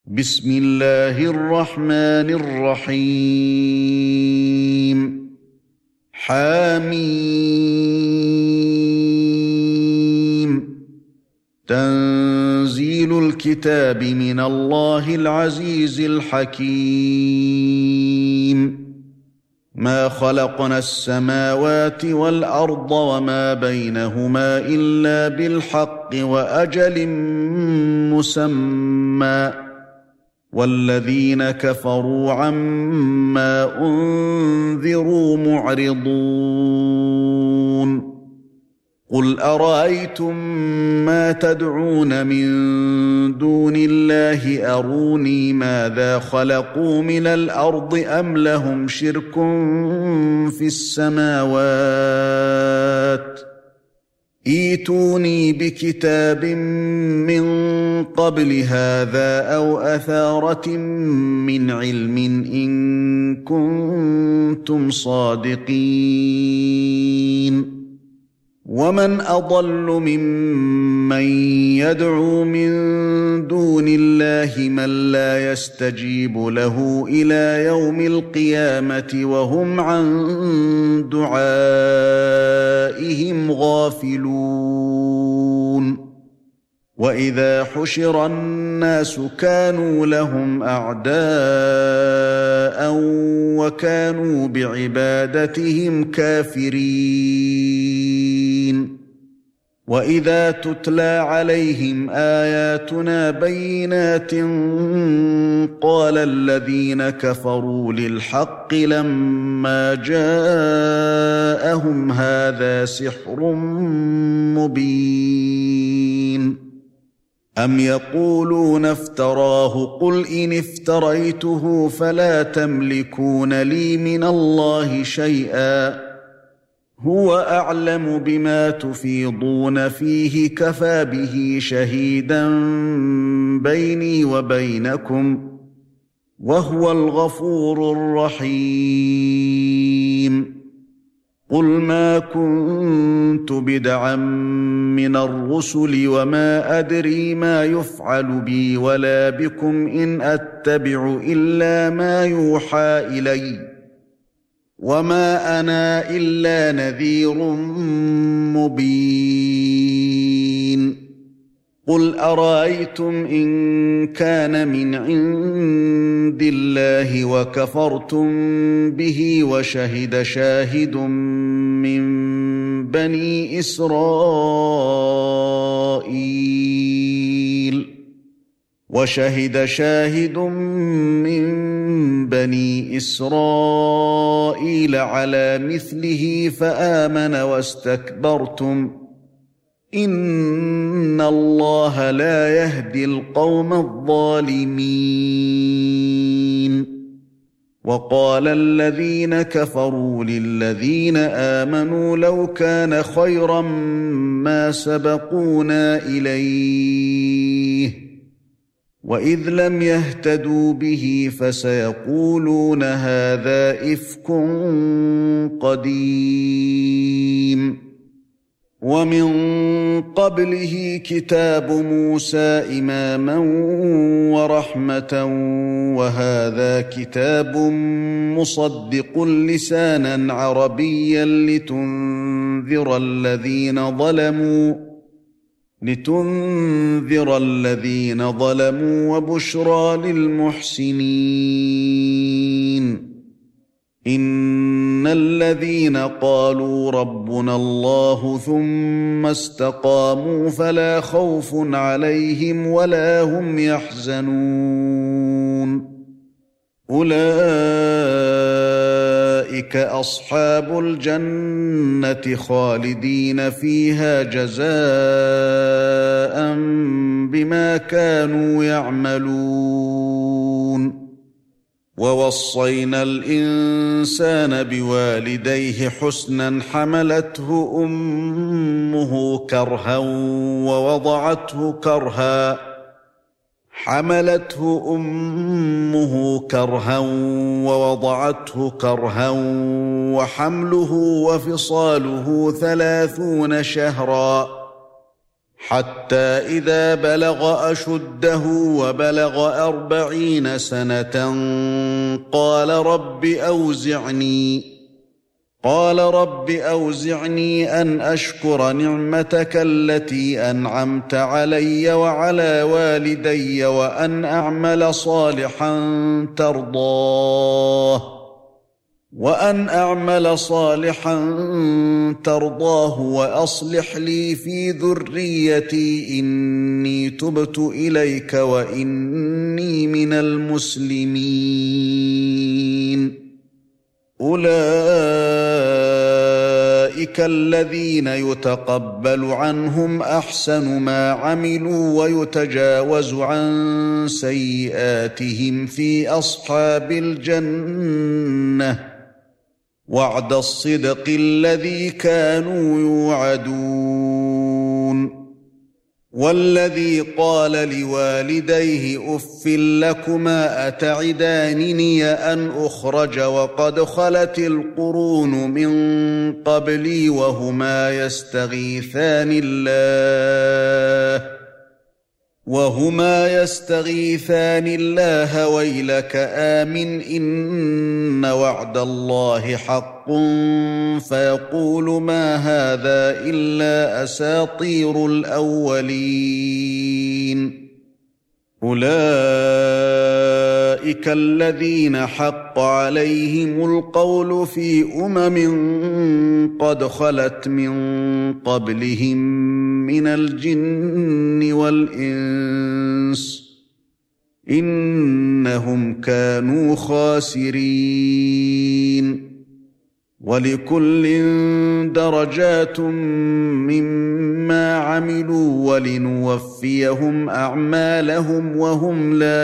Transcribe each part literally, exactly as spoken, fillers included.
بسم الله الرحمن الرحيم حميم تنزيل الكتاب من الله العزيز الحكيم ما خلقنا السماوات والأرض وما بينهما إلا بالحق وأجل مسمى والذين كفروا عما أنذروا معرضون قل أرأيتم ما تدعون من دون الله أروني ماذا خلقوا من الأرض أم لهم شرك في السماوات ائتوني بكتاب من قبل هذا أو أثارة من علم إن كنتم صادقين ومن أضل ممن يدعو من دون الله من لا يستجيب له إلى يوم القيامة وهم عن دعائهم غافلون وإذا حشر الناس كانوا لهم أعداء وكانوا بعبادتهم كافرين وإذا تتلى عليهم آياتنا بينات قال الذين كفروا للحق لما جاءهم هذا سحر مبين أم يقولون افتراه قل إن افتريته فلا تملكون لي من الله شيئا هو أعلم بما تفيضون فيه كفى به شهيدا بيني وبينكم وهو الغفور الرحيم قل ما كنت بدعا من الرسل وما أدري ما يفعل بي ولا بكم إن أتبع إلا ما يوحى إلي وما أنا إلا نذير مبين قل أرأيتم إن كان من عند الله وكفرتم به وشهد شاهد من بني إسرائيل وشهد شاهد من بني إسرائيل على مثله فآمن واستكبرتم إن الله لا يهدي القوم الظالمين وقال الذين كفروا للذين آمنوا لو كان خيرا ما سبقونا إليه وإذ لم يهتدوا به فسيقولون هذا إفك قديم ومن قبله كتاب موسى إماما ورحمة وهذا كتاب مصدق لسانا عربيا لتنذر الذين ظلموا لتنذر الذين ظلموا وبشرى للمحسنين إن الذين قالوا ربنا الله ثم استقاموا فلا خوف عليهم ولا هم يحزنون أولئك أصحاب الجنة خالدين فيها جزاء بما كانوا يعملون ووصينا الإنسان بوالديه حسنا حملته أمه كرها ووضعته كرها حملته أمه كرها ووضعته كرها وحمله وفصاله ثلاثون شهرا حتى إذا بلغ أشده وبلغ أربعين سنة قال رب أوزعني قال رب أوزعني أن أشكر نعمتك التي أنعمت علي وعلى والدي وأن أعمل صالحا ترضاه وأن أعمل صالحا ترضاه وأصلح لي في ذريتي إني تبت إليك وإني من المسلمين. أولئك الذين يتقبل عنهم أحسن ما عملوا ويتجاوز عن سيئاتهم في أصحاب الجنة وعد الصدق الذي كانوا يوعدون. والذي قال لوالديه أف لكما أتعدانني أن أخرج وقد خلت القرون من قبلي وهما يستغيثان الله وهما يستغيثان الله ويلك آمن إن وعد الله حق فيقول ما هذا إلا أساطير الأولين. أولئك الذين حق عليهم القول في أمم قد خلت من قبلهم من الجن والإنس إنهم كانوا خاسرين. ولكل درجات مما عملوا ولنوفيهم أعمالهم وهم لا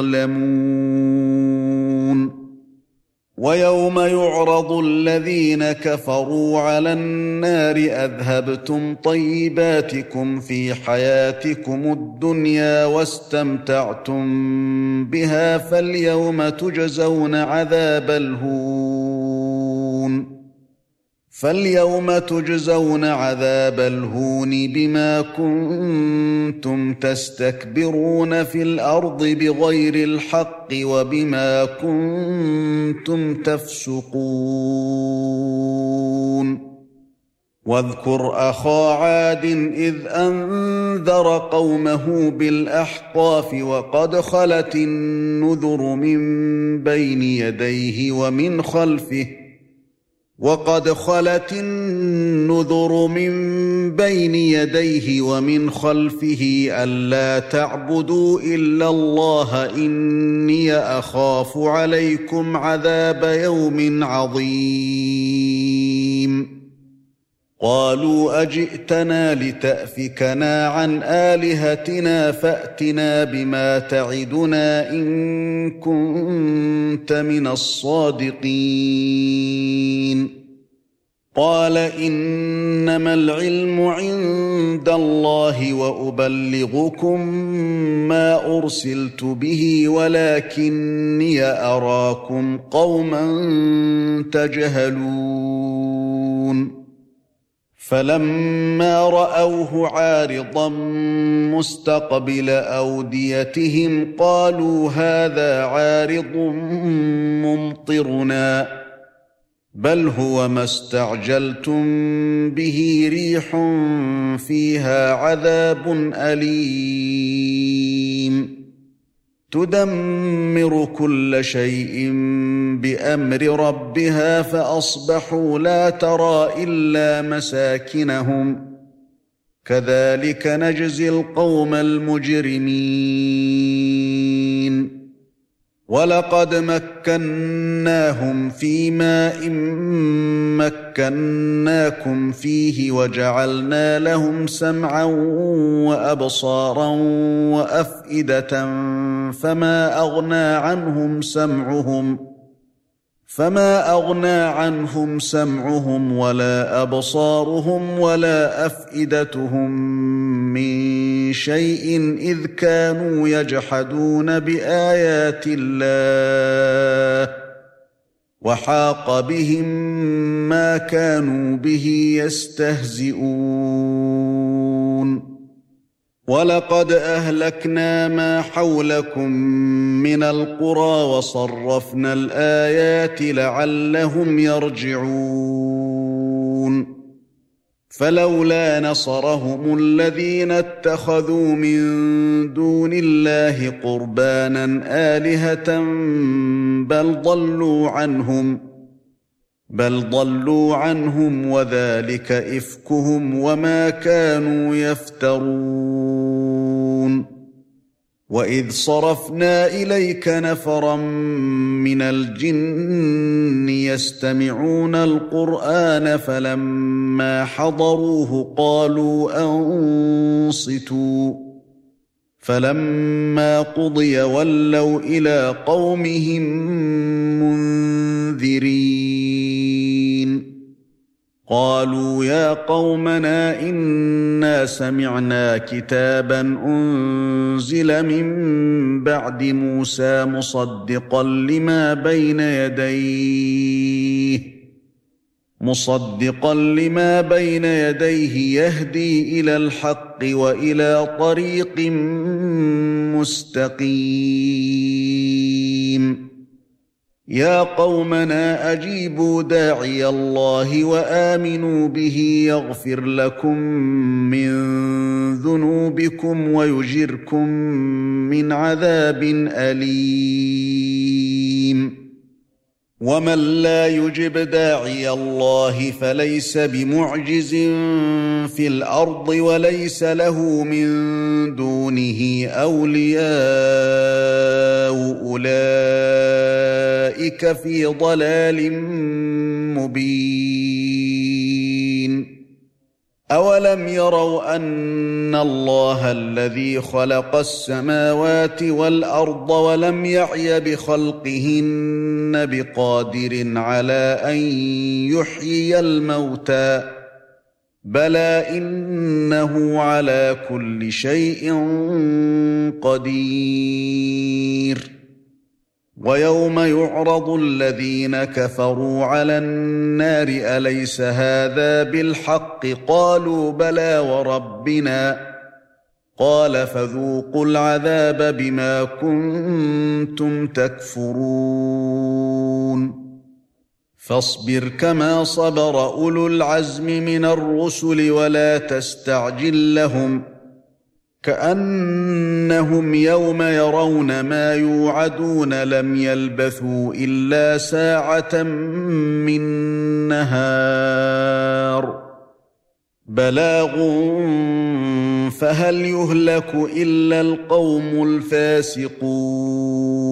يظلمون. ويوم يعرض الذين كفروا على النار أذهبتم طيباتكم في حياتكم الدنيا واستمتعتم بها فاليوم تجزون عذاب الهون فاليوم تجزون عذاب الهون بما كنتم تستكبرون في الأرض بغير الحق وبما كنتم تفسقون. واذكر أخا عاد إذ أنذر قومه بالأحقاف وقد خلت النذر من بين يديه ومن خلفه وقد خلت النذر من بين يديه ومن خلفه ألا تعبدوا إلا الله إني أخاف عليكم عذاب يوم عظيم. قالوا أجئتنا لتأفكنا عن آلهتنا فأتنا بما تعدنا إن كنت من الصادقين. قال إنما العلم عند الله وأبلغكم ما أرسلت به ولكني أراكم قوما تجهلون. فلما رأوه عارضا مستقبل أوديتهم قالوا هذا عارض ممطرنا بل هو ما استعجلتم به ريح فيها عذاب أليم تدمر كل شيء بأمر ربها فأصبحوا لا ترى إلا مساكنهم كذلك نجزي القوم المجرمين. ولقد مكناهم في ماء مكناكم فيه وجعلنا لهم سمعا وأبصارا وأفئدة فما أغنى عنهم سمعهم فما أغنى عنهم سمعهم ولا أبصارهم ولا أفئدتهم من شيء إذ كانوا يجحدون بآيات الله وحاق بهم ما كانوا به يستهزئون. وَلَقَدْ أَهْلَكْنَا مَا حَوْلَكُمْ مِنَ الْقُرَى وَصَرَّفْنَا الْآيَاتِ لَعَلَّهُمْ يَرْجِعُونَ فَلَوْلَا نَصَرَهُمُ الَّذِينَ اتَّخَذُوا مِن دُونِ اللَّهِ قُرْبَانًا آلِهَةً بَلْ ضَلُّوا عَنْهُمْ بل ضلوا عنهم وذلك إفكهم وما كانوا يفترون وإذ صرفنا إليك نفرا من الجن يستمعون القرآن فلما حضروه قالوا أنصتوا فلما قضي ولوا إلى قومهم منذرين قالوا يا قومنا إنا سمعنا كتابا أنزل من بعد موسى مصدقا لما بين يديه مصدقا لما بين يديه يهدي إلى الحق وإلى طريق مستقيم يا قومنا أجيبوا داعي الله وآمنوا به يغفر لكم من ذنوبكم ويجركم من عذاب أليم ومن لا يجب داعي الله فليس بمعجز في الأرض وليس له من دونه أولياء أولئك في ضلال مبين أولم يروا أن الله الذي خلق السماوات والأرض ولم يعي بخلقهن بقادر على أن يحيي الموتى بلى إنه على كل شيء قدير ويوم يعرض الذين كفروا على النار أليس هذا بالحق قالوا بلى وربنا قال فذوقوا العذاب بما كنتم تكفرون فاصبر كما صبر أولو العزم من الرسل ولا تستعجل لهم كأنهم يوم يرون ما يوعدون لم يلبثوا إلا ساعة من نهار بلاغ فهل يهلك إلا القوم الفاسقون